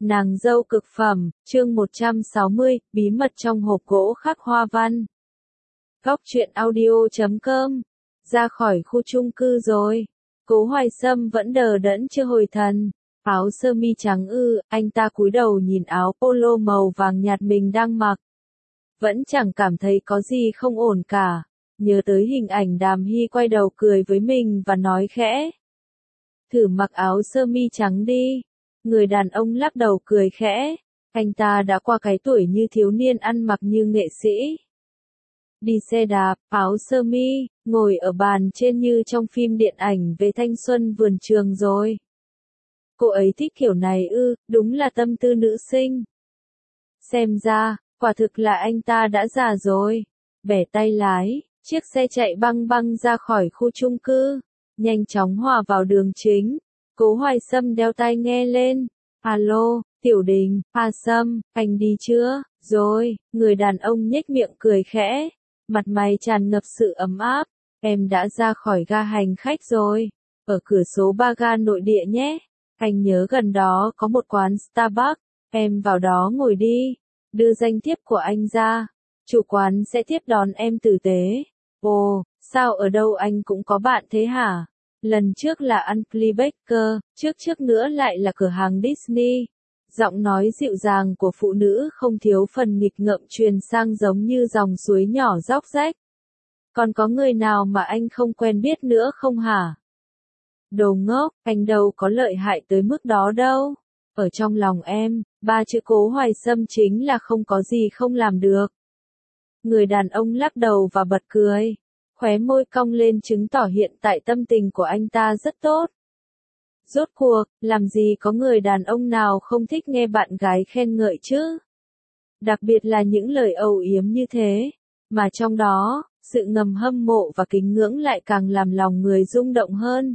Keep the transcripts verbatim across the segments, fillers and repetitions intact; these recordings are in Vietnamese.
Nàng dâu cực phẩm, chương một trăm sáu mươi, bí mật trong hộp gỗ khắc hoa văn. Góc truyện audio chấm com. Ra khỏi khu chung cư rồi. Cố Hoài Sâm vẫn đờ đẫn chưa hồi thần. Áo sơ mi trắng ư, anh ta cúi đầu nhìn áo polo màu vàng nhạt mình đang mặc. Vẫn chẳng cảm thấy có gì không ổn cả. Nhớ tới hình ảnh Đàm Hy quay đầu cười với mình và nói khẽ. Thử mặc áo sơ mi trắng đi. Người đàn ông lắc đầu cười khẽ. Anh ta đã qua cái tuổi như thiếu niên ăn mặc như nghệ sĩ. Đi xe đạp, áo sơ mi, ngồi ở bàn trên như trong phim điện ảnh về thanh xuân vườn trường rồi. Cô ấy thích kiểu này ư, đúng là tâm tư nữ sinh. Xem ra, quả thực là anh ta đã già rồi. Bẻ tay lái, chiếc xe chạy băng băng ra khỏi khu chung cư, nhanh chóng hòa vào đường chính. Cố Hoài Sâm đeo tai nghe lên. Alo, Tiểu Đình, A Sâm, anh đi chưa? Rồi, người đàn ông nhếch miệng cười khẽ. Mặt mày tràn ngập sự ấm áp. Em đã ra khỏi ga hành khách rồi. Ở cửa số ba ga nội địa nhé. Anh nhớ gần đó có một quán Starbucks. Em vào đó ngồi đi. Đưa danh thiếp của anh ra. Chủ quán sẽ tiếp đón em tử tế. Ồ, sao ở đâu anh cũng có bạn thế hả? Lần trước là ăn Baker, trước trước nữa lại là cửa hàng Disney. Giọng nói dịu dàng của phụ nữ không thiếu phần nghịch ngợm truyền sang giống như dòng suối nhỏ róc rách. Còn có người nào mà anh không quen biết nữa không hả? Đồ ngốc, anh đâu có lợi hại tới mức đó đâu. Ở trong lòng em, ba chữ Cố Hoài Sâm chính là không có gì không làm được. Người đàn ông lắc đầu và bật cười. Khóe môi cong lên chứng tỏ hiện tại tâm tình của anh ta rất tốt. Rốt cuộc, làm gì có người đàn ông nào không thích nghe bạn gái khen ngợi chứ? Đặc biệt là những lời âu yếm như thế, mà trong đó, sự ngầm hâm mộ và kính ngưỡng lại càng làm lòng người rung động hơn.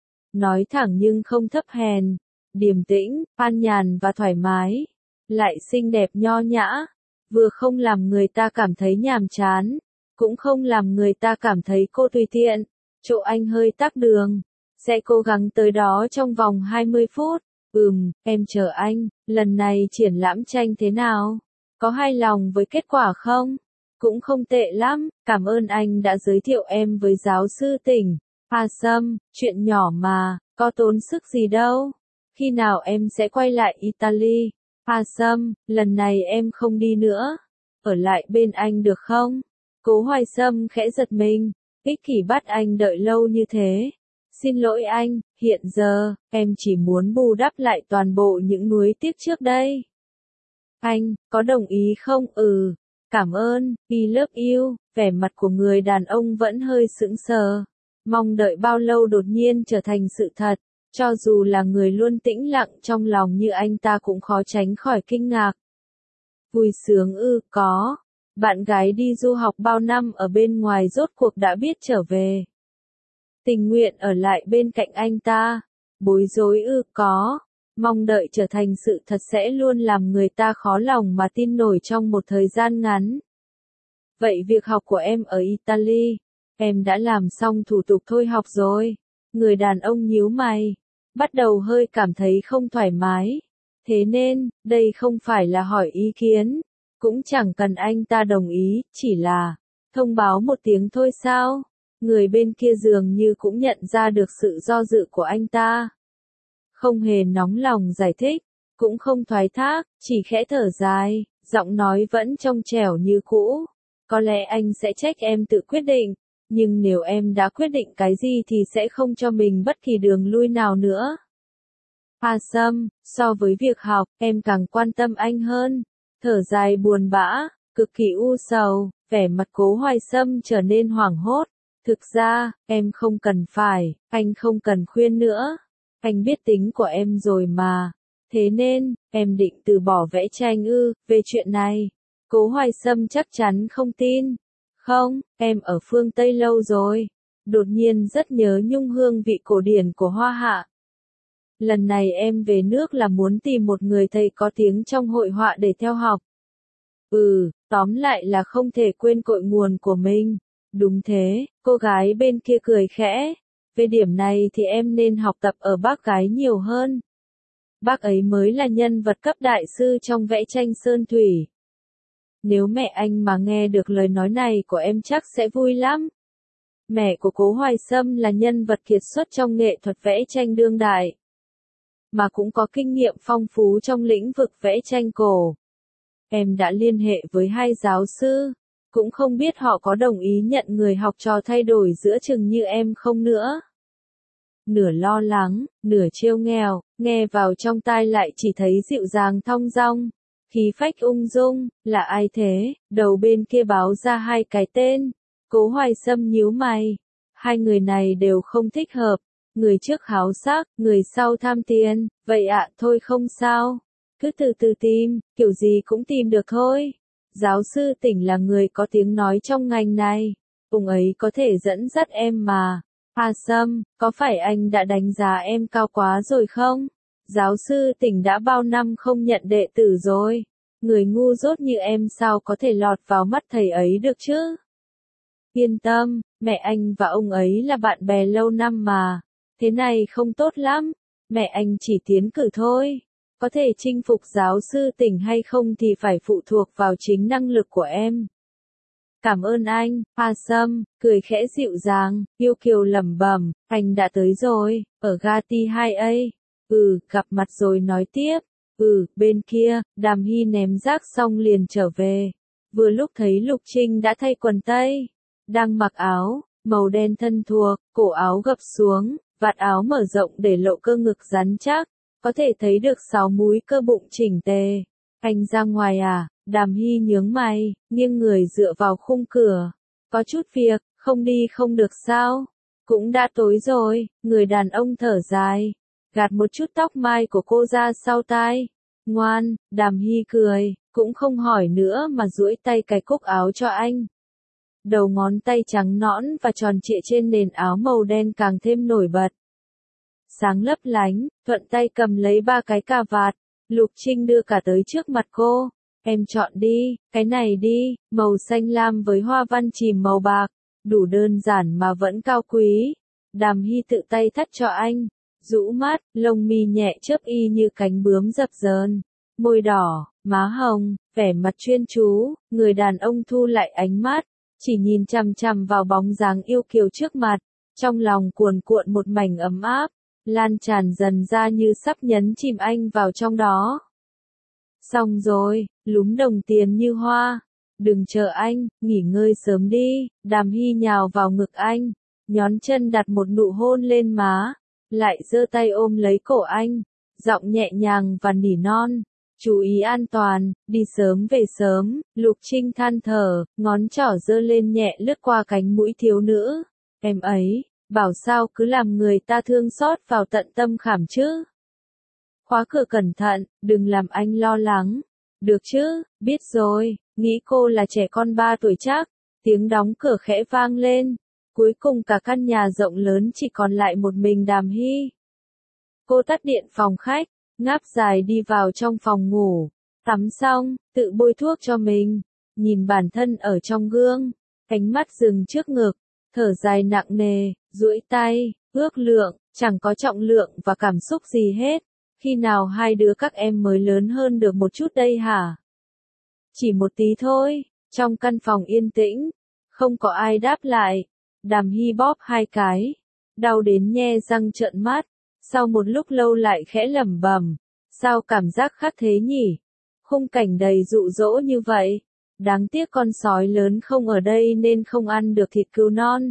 Nói thẳng nhưng không thấp hèn, điềm tĩnh, an nhàn và thoải mái, lại xinh đẹp nho nhã, vừa không làm người ta cảm thấy nhàm chán. Cũng không làm người ta cảm thấy cô tùy tiện. Chỗ anh hơi tắc đường. Sẽ cố gắng tới đó trong vòng hai mươi phút. Ừm, em chờ anh. Lần này triển lãm tranh thế nào? Có hài lòng với kết quả không? Cũng không tệ lắm. Cảm ơn anh đã giới thiệu em với giáo sư tỉnh. A Sâm, chuyện nhỏ mà, có tốn sức gì đâu. Khi nào em sẽ quay lại Italy? A Sâm, lần này em không đi nữa. Ở lại bên anh được không? Cố Hoài Sâm khẽ giật mình, ích kỷ bắt anh đợi lâu như thế. Xin lỗi anh, hiện giờ, em chỉ muốn bù đắp lại toàn bộ những nuối tiếc trước đây. Anh, có đồng ý không? Ừ, cảm ơn, I love you. Vẻ mặt của người đàn ông vẫn hơi sững sờ. Mong đợi bao lâu đột nhiên trở thành sự thật. Cho dù là người luôn tĩnh lặng trong lòng như anh ta cũng khó tránh khỏi kinh ngạc. Vui sướng ư, có. Bạn gái đi du học bao năm ở bên ngoài rốt cuộc đã biết trở về. Tình nguyện ở lại bên cạnh anh ta. Bối rối ư, có. Mong đợi trở thành sự thật sẽ luôn làm người ta khó lòng mà tin nổi trong một thời gian ngắn. Vậy việc học của em ở Italy, em đã làm xong thủ tục thôi học rồi. Người đàn ông nhíu mày, bắt đầu hơi cảm thấy không thoải mái. Thế nên, đây không phải là hỏi ý kiến. Cũng chẳng cần anh ta đồng ý, chỉ là thông báo một tiếng thôi sao? Người bên kia dường như cũng nhận ra được sự do dự của anh ta. Không hề nóng lòng giải thích, cũng không thoái thác, chỉ khẽ thở dài, giọng nói vẫn trong trẻo như cũ. Có lẽ anh sẽ trách em tự quyết định, nhưng nếu em đã quyết định cái gì thì sẽ không cho mình bất kỳ đường lui nào nữa. A Sâm, so với việc học, em càng quan tâm anh hơn. Thở dài buồn bã, cực kỳ u sầu, vẻ mặt Cố Hoài Sâm trở nên hoảng hốt. Thực ra, em không cần phải, anh không cần khuyên nữa. Anh biết tính của em rồi mà. Thế nên, em định từ bỏ vẽ tranh ư, về chuyện này. Cố Hoài Sâm chắc chắn không tin. Không, em ở phương Tây lâu rồi. Đột nhiên rất nhớ nhung hương vị cổ điển của Hoa Hạ. Lần này em về nước là muốn tìm một người thầy có tiếng trong hội họa để theo học. Ừ, tóm lại là không thể quên cội nguồn của mình. Đúng thế, cô gái bên kia cười khẽ. Về điểm này thì em nên học tập ở bác gái nhiều hơn. Bác ấy mới là nhân vật cấp đại sư trong vẽ tranh sơn thủy. Nếu mẹ anh mà nghe được lời nói này của em chắc sẽ vui lắm. Mẹ của Cố Hoài Sâm là nhân vật kiệt xuất trong nghệ thuật vẽ tranh đương đại, mà cũng có kinh nghiệm phong phú trong lĩnh vực vẽ tranh cổ. Em đã liên hệ với hai giáo sư, cũng không biết họ có đồng ý nhận người học trò thay đổi giữa chừng như em không nữa. Nửa lo lắng, nửa trêu nghèo, nghe vào trong tai lại chỉ thấy dịu dàng thong dong, khí phách ung dung. Là ai thế? Đầu bên kia báo ra hai cái tên. Cố Hoài Sâm nhíu mày. Hai người này đều không thích hợp. Người trước háo sắc, người sau tham tiền. Vậy ạ, thôi không sao. Cứ từ từ tìm, kiểu gì cũng tìm được thôi. Giáo sư Tỉnh là người có tiếng nói trong ngành này. Ông ấy có thể dẫn dắt em mà. À Sâm, có phải anh đã đánh giá em cao quá rồi không? Giáo sư Tỉnh đã bao năm không nhận đệ tử rồi. Người ngu dốt như em sao có thể lọt vào mắt thầy ấy được chứ? Yên tâm, mẹ anh và ông ấy là bạn bè lâu năm mà. Thế này không tốt lắm. Mẹ anh chỉ tiến cử thôi. Có thể chinh phục giáo sư Tỉnh hay không thì phải phụ thuộc vào chính năng lực của em. Cảm ơn anh, A Sâm, cười khẽ dịu dàng, yêu kiều lẩm bẩm, anh đã tới rồi, ở ga T hai A. Ừ, gặp mặt rồi nói tiếp. Ừ, bên kia, Đàm Hy ném rác xong liền trở về. Vừa lúc thấy Lục Trinh đã thay quần tây, đang mặc áo màu đen thân thuộc, cổ áo gập xuống, vạt áo mở rộng để lộ cơ ngực rắn chắc, có thể thấy được sáu múi cơ bụng chỉnh tề. Anh ra ngoài à? Đàm Hy nhướng mày, nghiêng người dựa vào khung cửa. Có chút việc, không đi không được sao? Cũng đã tối rồi, người đàn ông thở dài, gạt một chút tóc mai của cô ra sau tai. Ngoan, Đàm Hy cười, cũng không hỏi nữa mà duỗi tay cài cúc áo cho anh. Đầu ngón tay trắng nõn và tròn trịa trên nền áo màu đen càng thêm nổi bật. Sáng lấp lánh, thuận tay cầm lấy ba cái cà vạt, Lục Trinh đưa cả tới trước mặt cô. Em chọn đi, cái này đi, màu xanh lam với hoa văn chìm màu bạc, đủ đơn giản mà vẫn cao quý. Đàm Hy tự tay thắt cho anh, rũ mắt, lông mi nhẹ chớp y như cánh bướm dập dờn, môi đỏ, má hồng, vẻ mặt chuyên chú. Người đàn ông thu lại ánh mắt, chỉ nhìn chằm chằm vào bóng dáng yêu kiều trước mặt, trong lòng cuồn cuộn một mảnh ấm áp, lan tràn dần ra như sắp nhấn chìm anh vào trong đó. Xong rồi, lúm đồng tiền như hoa. Đừng chờ anh, nghỉ ngơi sớm đi. Đàm Hy nhào vào ngực anh, nhón chân đặt một nụ hôn lên má, lại giơ tay ôm lấy cổ anh, giọng nhẹ nhàng và nỉ non. Chú ý an toàn, đi sớm về sớm. Lục Trinh than thở, ngón trỏ giơ lên nhẹ lướt qua cánh mũi thiếu nữ. Em ấy, bảo sao cứ làm người ta thương xót vào tận tâm khảm chứ. Khóa cửa cẩn thận, đừng làm anh lo lắng. Được chứ, biết rồi, nghĩ cô là trẻ con ba tuổi chắc. Tiếng đóng cửa khẽ vang lên. Cuối cùng cả căn nhà rộng lớn chỉ còn lại một mình Đàm Hy. Cô tắt điện phòng khách, ngáp dài đi vào trong phòng ngủ. Tắm xong, tự bôi thuốc cho mình. Nhìn bản thân ở trong gương, ánh mắt dừng trước ngực, thở dài nặng nề, duỗi tay, ước lượng, chẳng có trọng lượng và cảm xúc gì hết. Khi nào hai đứa các em mới lớn hơn được một chút đây hả? Chỉ một tí thôi. Trong căn phòng yên tĩnh, không có ai đáp lại. Đàm Hy bóp hai cái, đau đến nhe răng trợn mắt. Sau một lúc lâu lại khẽ lẩm bẩm, sao cảm giác khác thế nhỉ? Khung cảnh đầy dụ dỗ như vậy. Đáng tiếc con sói lớn không ở đây nên không ăn được thịt cừu non.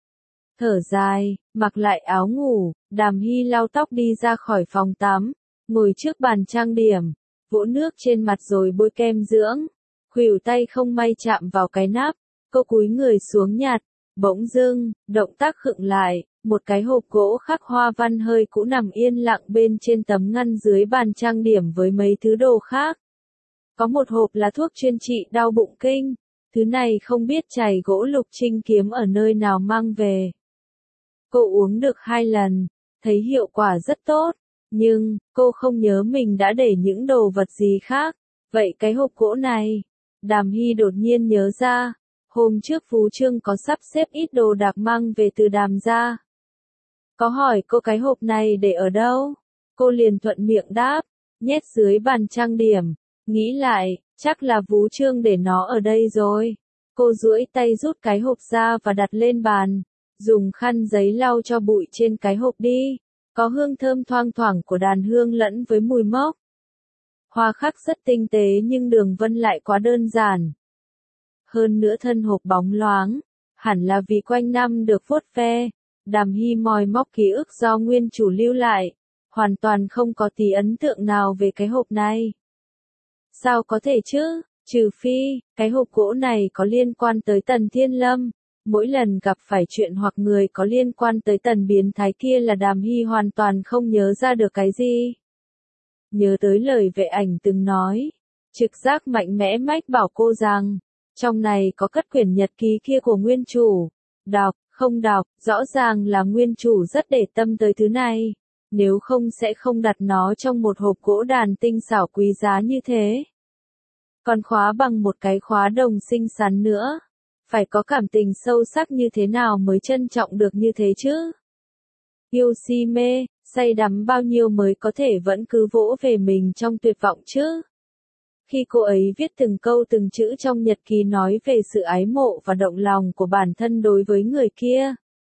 Thở dài, mặc lại áo ngủ, Đàm Hy lau tóc đi ra khỏi phòng tắm, ngồi trước bàn trang điểm, vỗ nước trên mặt rồi bôi kem dưỡng. Khuỷu tay không may chạm vào cái nắp, cô cúi người xuống nhặt, bỗng dưng, động tác khựng lại, một cái hộp gỗ khắc hoa văn hơi cũ nằm yên lặng bên trên tấm ngăn dưới bàn trang điểm với mấy thứ đồ khác. Có một hộp là thuốc chuyên trị đau bụng kinh, thứ này không biết chày gỗ Lục Trinh kiếm ở nơi nào mang về. Cô uống được hai lần, thấy hiệu quả rất tốt, nhưng, cô không nhớ mình đã để những đồ vật gì khác. Vậy cái hộp gỗ này, Đàm Hy đột nhiên nhớ ra, hôm trước Phú Trương có sắp xếp ít đồ đạc mang về từ Đàm gia. Có hỏi cô cái hộp này để ở đâu? Cô liền thuận miệng đáp, nhét dưới bàn trang điểm. Nghĩ lại, chắc là Vú Trương để nó ở đây rồi. Cô duỗi tay rút cái hộp ra và đặt lên bàn. Dùng khăn giấy lau cho bụi trên cái hộp đi. Có hương thơm thoang thoảng của đàn hương lẫn với mùi mốc. Hoa khắc rất tinh tế nhưng đường vân lại quá đơn giản. Hơn nữa thân hộp bóng loáng. Hẳn là vì quanh năm được vuốt ve. Đàm Hy moi móc ký ức do nguyên chủ lưu lại. Hoàn toàn không có tí ấn tượng nào về cái hộp này. Sao có thể chứ? Trừ phi, cái hộp gỗ này có liên quan tới Tần Thiên Lâm. Mỗi lần gặp phải chuyện hoặc người có liên quan tới tần biến thái kia là Đàm Hy hoàn toàn không nhớ ra được cái gì. Nhớ tới lời vệ ảnh từng nói. Trực giác mạnh mẽ mách bảo cô rằng, trong này có cất quyển nhật ký kia của nguyên chủ. Đọc, không đọc, rõ ràng là nguyên chủ rất để tâm tới thứ này. Nếu không sẽ không đặt nó trong một hộp gỗ đàn tinh xảo quý giá như thế. Còn khóa bằng một cái khóa đồng xinh xắn nữa. Phải có cảm tình sâu sắc như thế nào mới trân trọng được như thế chứ? Yêu si mê, say đắm bao nhiêu mới có thể vẫn cứ vỗ về mình trong tuyệt vọng chứ? Khi cô ấy viết từng câu từng chữ trong nhật ký nói về sự ái mộ và động lòng của bản thân đối với người kia.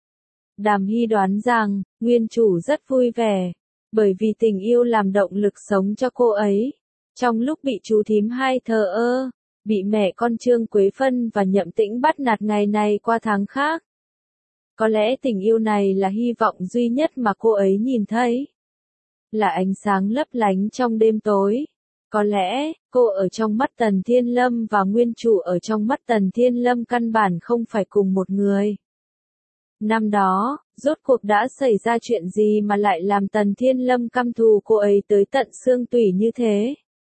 Đàm Hy đoán rằng, nguyên chủ rất vui vẻ, bởi vì tình yêu làm động lực sống cho cô ấy. Trong lúc bị chú thím hai thờ ơ, bị mẹ con Trương Quế Phân và Nhậm Tĩnh bắt nạt ngày này qua tháng khác. Có lẽ tình yêu này là hy vọng duy nhất mà cô ấy nhìn thấy. Là ánh sáng lấp lánh trong đêm tối. Có lẽ, cô ở trong mắt Tần Thiên Lâm và nguyên chủ ở trong mắt Tần Thiên Lâm căn bản không phải cùng một người. Năm đó, rốt cuộc đã xảy ra chuyện gì mà lại làm Tần Thiên Lâm căm thù cô ấy tới tận xương tủy như thế?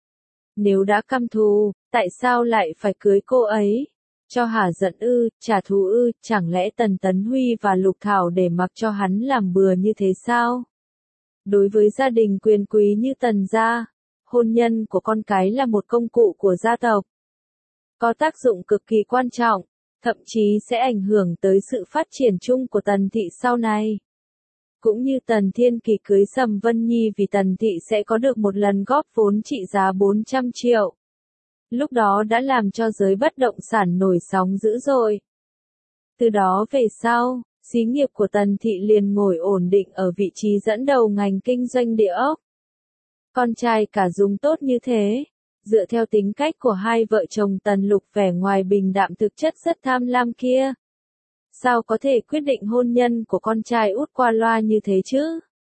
Nếu đã căm thù, tại sao lại phải cưới cô ấy? Cho hả giận ư, trả thù ư, chẳng lẽ Tần Tấn Huy và Lục Thảo để mặc cho hắn làm bừa như thế sao? Đối với gia đình quyền quý như Tần gia, hôn nhân của con cái là một công cụ của gia tộc. Có tác dụng cực kỳ quan trọng, thậm chí sẽ ảnh hưởng tới sự phát triển chung của Tần thị sau này. Cũng như Tần Thiên Kỳ cưới Sầm Vân Nhi vì Tần thị sẽ có được một lần góp vốn trị giá bốn trăm triệu. Lúc đó đã làm cho giới bất động sản nổi sóng dữ dội. Từ đó về sau, xí nghiệp của Tần thị liền ngồi ổn định ở vị trí dẫn đầu ngành kinh doanh địa ốc. Con trai cả Dung tốt như thế, dựa theo tính cách của hai vợ chồng Tần Lục vẻ ngoài bình đạm thực chất rất tham lam kia. Sao có thể quyết định hôn nhân của con trai út qua loa như thế chứ?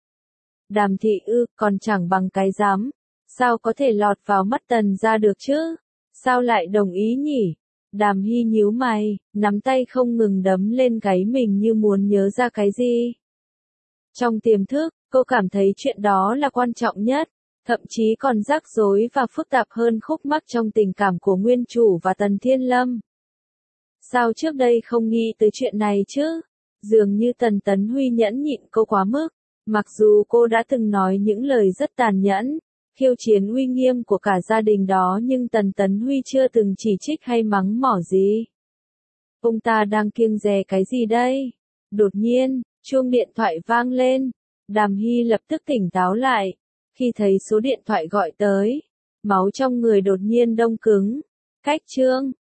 Đàm thị ư, còn chẳng bằng cái dám. Sao có thể lọt vào mắt Tần ra được chứ? Sao lại đồng ý nhỉ? Đàm Hy nhíu mày, nắm tay không ngừng đấm lên gáy mình như muốn nhớ ra cái gì. Trong tiềm thức, cô cảm thấy chuyện đó là quan trọng nhất, thậm chí còn rắc rối và phức tạp hơn khúc mắc trong tình cảm của nguyên chủ và Tần Thiên Lâm. Sao trước đây không nghĩ tới chuyện này chứ? Dường như Tần Tấn Huy nhẫn nhịn cô quá mức, mặc dù cô đã từng nói những lời rất tàn nhẫn, khiêu chiến uy nghiêm của cả gia đình đó nhưng Tần Tấn Huy chưa từng chỉ trích hay mắng mỏ gì. Ông ta đang kiêng dè cái gì đây? Đột nhiên, chuông điện thoại vang lên, Đàm Hy lập tức tỉnh táo lại, khi thấy số điện thoại gọi tới, máu trong người đột nhiên đông cứng. Cách Trương,